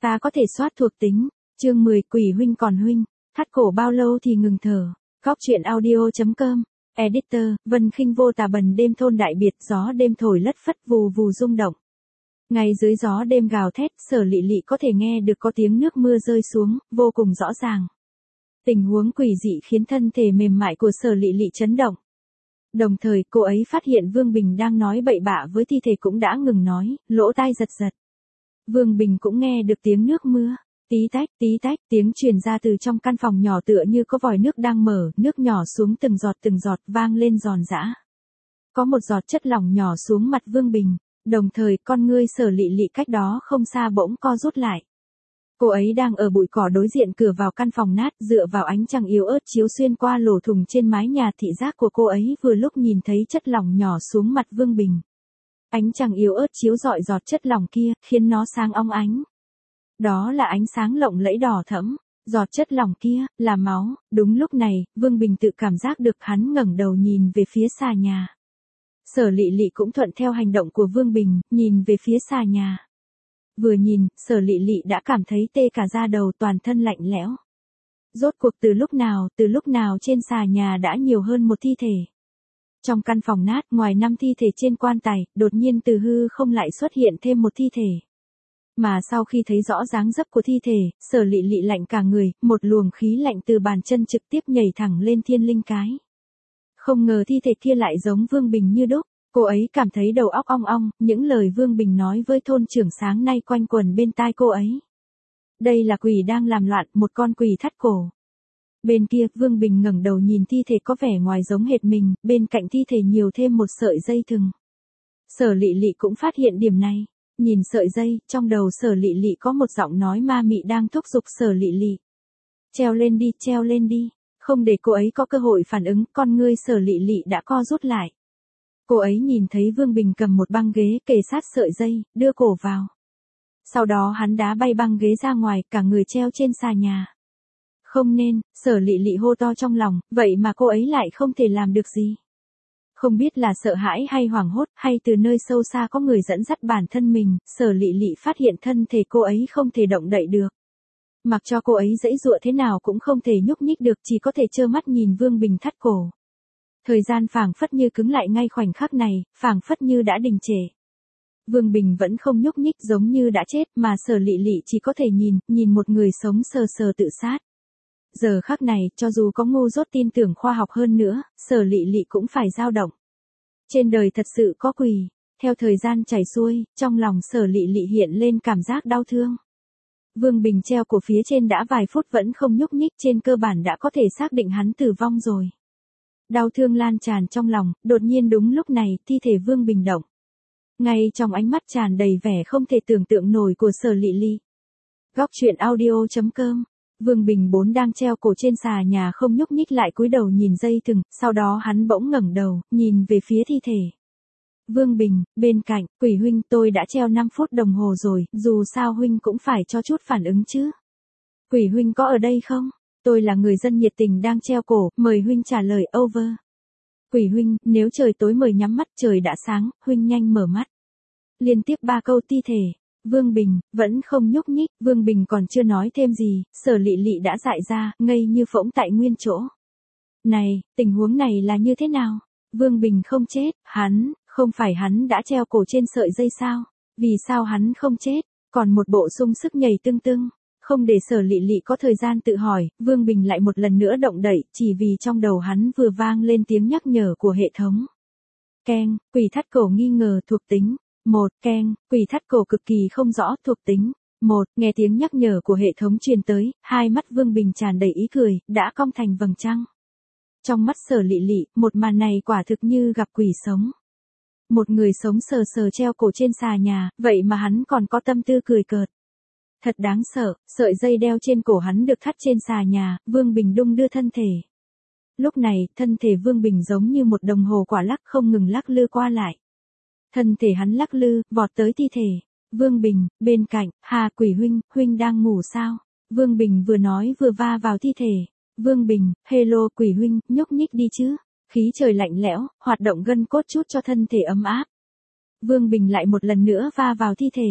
Ta có thể soát thuộc tính. Chương 10 Quỷ huynh còn huynh. Thắt cổ bao lâu thì ngừng thở. Góc truyện audio.com. Editor, Vân Khinh vô tà bần đêm thôn đại biệt, gió đêm thổi lất phất vù vù rung động. Ngay dưới gió đêm gào thét, Sở Lị Lị có thể nghe được có tiếng nước mưa rơi xuống, vô cùng rõ ràng. Tình huống quỷ dị khiến thân thể mềm mại của Sở Lị Lị chấn động. Đồng thời, cô ấy phát hiện Vương Bình đang nói bậy bạ với thi thể cũng đã ngừng nói, lỗ tai giật giật. Vương Bình cũng nghe được tiếng nước mưa. Tí tách, tiếng truyền ra từ trong căn phòng nhỏ tựa như có vòi nước đang mở, nước nhỏ xuống từng giọt vang lên giòn giã. Có một giọt chất lỏng nhỏ xuống mặt Vương Bình, đồng thời con ngươi Sở Lị Lị cách đó không xa bỗng co rút lại. Cô ấy đang ở bụi cỏ đối diện cửa vào căn phòng nát, dựa vào ánh trăng yếu ớt chiếu xuyên qua lỗ thủng trên mái nhà, thị giác của cô ấy vừa lúc nhìn thấy chất lỏng nhỏ xuống mặt Vương Bình. Ánh trăng yếu ớt chiếu rọi giọt chất lỏng kia, khiến nó sáng óng ánh. Đó là ánh sáng lộng lẫy đỏ thẫm, giọt chất lỏng kia, là máu. Đúng lúc này, Vương Bình tự cảm giác được, hắn ngẩng đầu nhìn về phía xà nhà. Sở Lị Lị cũng thuận theo hành động của Vương Bình, nhìn về phía xà nhà. Vừa nhìn, Sở Lị Lị đã cảm thấy tê cả da đầu, toàn thân lạnh lẽo. Rốt cuộc từ lúc nào trên xà nhà đã nhiều hơn một thi thể. Trong căn phòng nát, ngoài 5 thi thể trên quan tài, đột nhiên từ hư không lại xuất hiện thêm một thi thể. Mà sau khi thấy rõ dáng dấp của thi thể, Sở Lị Lị lạnh cả người, một luồng khí lạnh từ bàn chân trực tiếp nhảy thẳng lên thiên linh cái. Không ngờ thi thể kia lại giống Vương Bình như đúc, cô ấy cảm thấy đầu óc ong ong, những lời Vương Bình nói với thôn trưởng sáng nay quanh quẩn bên tai cô ấy. Đây là quỷ đang làm loạn, một con quỷ thắt cổ. Bên kia, Vương Bình ngẩng đầu nhìn thi thể có vẻ ngoài giống hệt mình, bên cạnh thi thể nhiều thêm một sợi dây thừng. Sở Lị Lị cũng phát hiện điểm này. Nhìn sợi dây, trong đầu Sở Lị Lị có một giọng nói ma mị đang thúc giục Sở Lị Lị. Treo lên đi. Không để cô ấy có cơ hội phản ứng, con ngươi Sở Lị Lị đã co rút lại. Cô ấy nhìn thấy Vương Bình cầm một băng ghế kề sát sợi dây, đưa cổ vào. Sau đó hắn đá bay băng ghế ra ngoài, cả người treo trên xà nhà. Không nên, Sở Lị Lị hô to trong lòng, vậy mà cô ấy lại không thể làm được gì. Không biết là sợ hãi hay hoảng hốt, hay từ nơi sâu xa có người dẫn dắt bản thân mình, Sở Lị Lị phát hiện thân thể cô ấy không thể động đậy được. Mặc cho cô ấy giãy giụa thế nào cũng không thể nhúc nhích được, chỉ có thể trơ mắt nhìn Vương Bình thắt cổ. Thời gian phảng phất như cứng lại ngay khoảnh khắc này, phảng phất như đã đình trệ. Vương Bình vẫn không nhúc nhích, giống như đã chết, mà Sở Lị Lị chỉ có thể nhìn một người sống sờ sờ tự sát. Giờ khắc này, cho dù có ngu dốt tin tưởng khoa học hơn nữa, Sở Lị Lị cũng phải dao động. Trên đời thật sự có quỷ. Theo thời gian chảy xuôi, trong lòng Sở Lị Lị hiện lên cảm giác đau thương. Vương Bình treo cổ phía trên đã vài phút vẫn không nhúc nhích, trên cơ bản đã có thể xác định hắn tử vong rồi. Đau thương lan tràn trong lòng, đột nhiên đúng lúc này, thi thể Vương Bình động. Ngay trong ánh mắt tràn đầy vẻ không thể tưởng tượng nổi của Sở Lị Lị. Góc truyện audio.com. Vương Bình vốn đang treo cổ trên xà nhà không nhúc nhích lại cúi đầu nhìn dây thừng, sau đó hắn bỗng ngẩng đầu, nhìn về phía thi thể. Vương Bình, bên cạnh, Quỷ huynh, tôi đã treo 5 phút đồng hồ rồi, dù sao huynh cũng phải cho chút phản ứng chứ. Quỷ huynh có ở đây không? Tôi là người dân nhiệt tình đang treo cổ, mời huynh trả lời, over. Quỷ huynh, nếu trời tối mời nhắm mắt, trời đã sáng, huynh nhanh mở mắt. Liên tiếp 3 câu thi thể. Vương Bình, vẫn không nhúc nhích, Vương Bình còn chưa nói thêm gì, Sở Lị Lị đã dại ra, ngây như phỗng tại nguyên chỗ. Này, tình huống này là như thế nào? Vương Bình không chết, không phải hắn đã treo cổ trên sợi dây sao? Vì sao hắn không chết? Còn một bộ sung sức nhảy tưng. Không để Sở Lị Lị có thời gian tự hỏi, Vương Bình lại một lần nữa động đậy, chỉ vì trong đầu hắn vừa vang lên tiếng nhắc nhở của hệ thống. Keng, quỷ thắt cổ nghi ngờ thuộc tính. 1. Keng, quỷ thắt cổ cực kỳ không rõ thuộc tính. 1. Nghe tiếng nhắc nhở của hệ thống truyền tới, hai mắt Vương Bình tràn đầy ý cười, đã cong thành vầng trăng. Trong mắt Sở Lị Lị, một màn này quả thực như gặp quỷ sống. Một người sống sờ sờ treo cổ trên xà nhà, vậy mà hắn còn có tâm tư cười cợt. Thật đáng sợ, sợi dây đeo trên cổ hắn được thắt trên xà nhà, Vương Bình đung đưa thân thể. Lúc này, thân thể Vương Bình giống như một đồng hồ quả lắc không ngừng lắc lư qua lại. Thân thể hắn lắc lư, vọt tới thi thể. Vương Bình, bên cạnh, Hà Quỷ huynh, huynh đang ngủ sao? Vương Bình vừa nói vừa va vào thi thể. Vương Bình, hello Quỷ huynh, nhúc nhích đi chứ. Khí trời lạnh lẽo, hoạt động gân cốt chút cho thân thể ấm áp. Vương Bình lại một lần nữa va vào thi thể.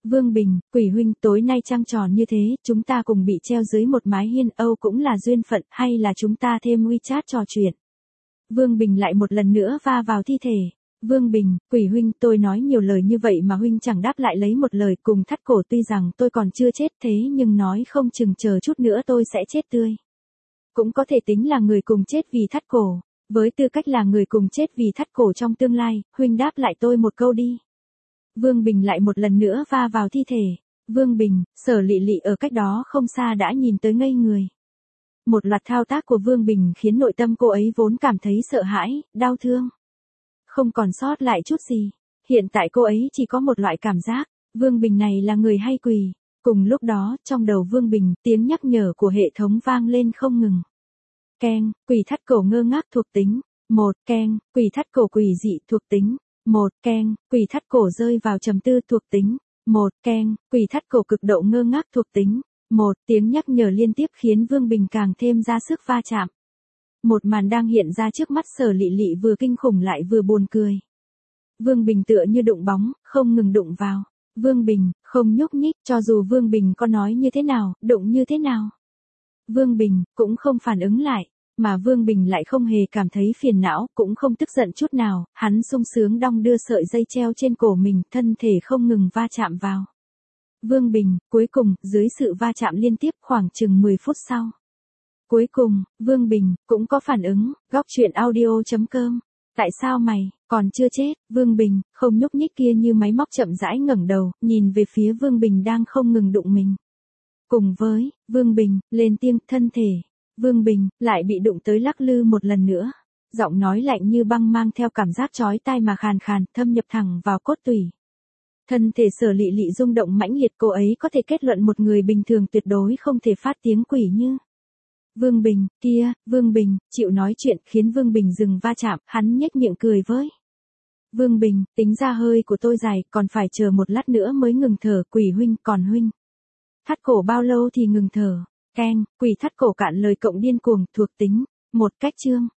Vương Bình, Quỷ huynh, tối nay trăng tròn như thế, chúng ta cùng bị treo dưới một mái hiên, Âu cũng là duyên phận, hay là chúng ta thêm WeChat trò chuyện. Vương Bình lại một lần nữa va vào thi thể. Vương Bình, Quỷ huynh, tôi nói nhiều lời như vậy mà huynh chẳng đáp lại lấy một lời. Cùng Thắt Cổ tuy rằng tôi còn chưa chết thế nhưng nói không chừng chờ chút nữa tôi sẽ chết tươi. Cũng có thể tính là người cùng chết vì Thắt Cổ. Với tư cách là người cùng chết vì Thắt Cổ trong tương lai, huynh đáp lại tôi một câu đi. Vương Bình lại một lần nữa va vào thi thể. Vương Bình, Sở Lị Lị ở cách đó không xa đã nhìn tới ngây người. Một loạt thao tác của Vương Bình khiến nội tâm cô ấy vốn cảm thấy sợ hãi, đau thương. Không còn sót lại chút gì. Hiện tại cô ấy chỉ có một loại cảm giác, Vương Bình này là người hay quỷ. Cùng lúc đó, trong đầu Vương Bình, tiếng nhắc nhở của hệ thống vang lên không ngừng. Keng, quỷ Thắt Cổ ngơ ngác thuộc tính. 1. Keng, quỷ Thắt Cổ quỷ dị thuộc tính. 1. Keng, quỷ Thắt Cổ rơi vào trầm tư thuộc tính. 1. Keng, quỷ Thắt Cổ cực độ ngơ ngác thuộc tính. 1. Tiếng nhắc nhở liên tiếp khiến Vương Bình càng thêm ra sức va chạm. Một màn đang hiện ra trước mắt Sở Lị Lị vừa kinh khủng lại vừa buồn cười. Vương Bình tựa như đụng bóng, không ngừng đụng vào. Vương Bình, không nhúc nhích, cho dù Vương Bình có nói như thế nào, đụng như thế nào. Vương Bình, cũng không phản ứng lại. Mà Vương Bình lại không hề cảm thấy phiền não, cũng không tức giận chút nào, hắn sung sướng đong đưa sợi dây treo trên cổ mình, thân thể không ngừng va chạm vào. Vương Bình, cuối cùng, dưới sự va chạm liên tiếp khoảng chừng 10 phút sau. Cuối cùng, Vương Bình, cũng có phản ứng, góc chuyện audio.com. Tại sao mày, còn chưa chết? Vương Bình, không nhúc nhích kia như máy móc chậm rãi ngẩng đầu, nhìn về phía Vương Bình đang không ngừng đụng mình. Cùng với, Vương Bình, lên tiếng, thân thể. Vương Bình, lại bị đụng tới lắc lư một lần nữa. Giọng nói lạnh như băng mang theo cảm giác chói tai mà khàn khàn, thâm nhập thẳng vào cốt tủy. Thân thể Sở Lị Lị rung động mãnh liệt, cô ấy có thể kết luận một người bình thường tuyệt đối không thể phát tiếng quỷ như. Vương Bình, kia, Vương Bình, chịu nói chuyện khiến Vương Bình dừng va chạm, hắn nhếch miệng cười với. Vương Bình, tính ra hơi của tôi dài, còn phải chờ một lát nữa mới ngừng thở, Quỷ huynh, còn huynh. Thắt cổ bao lâu thì ngừng thở? Keng, quỷ Thắt Cổ cạn lời cộng điên cuồng, thuộc tính. 1. Cách chương.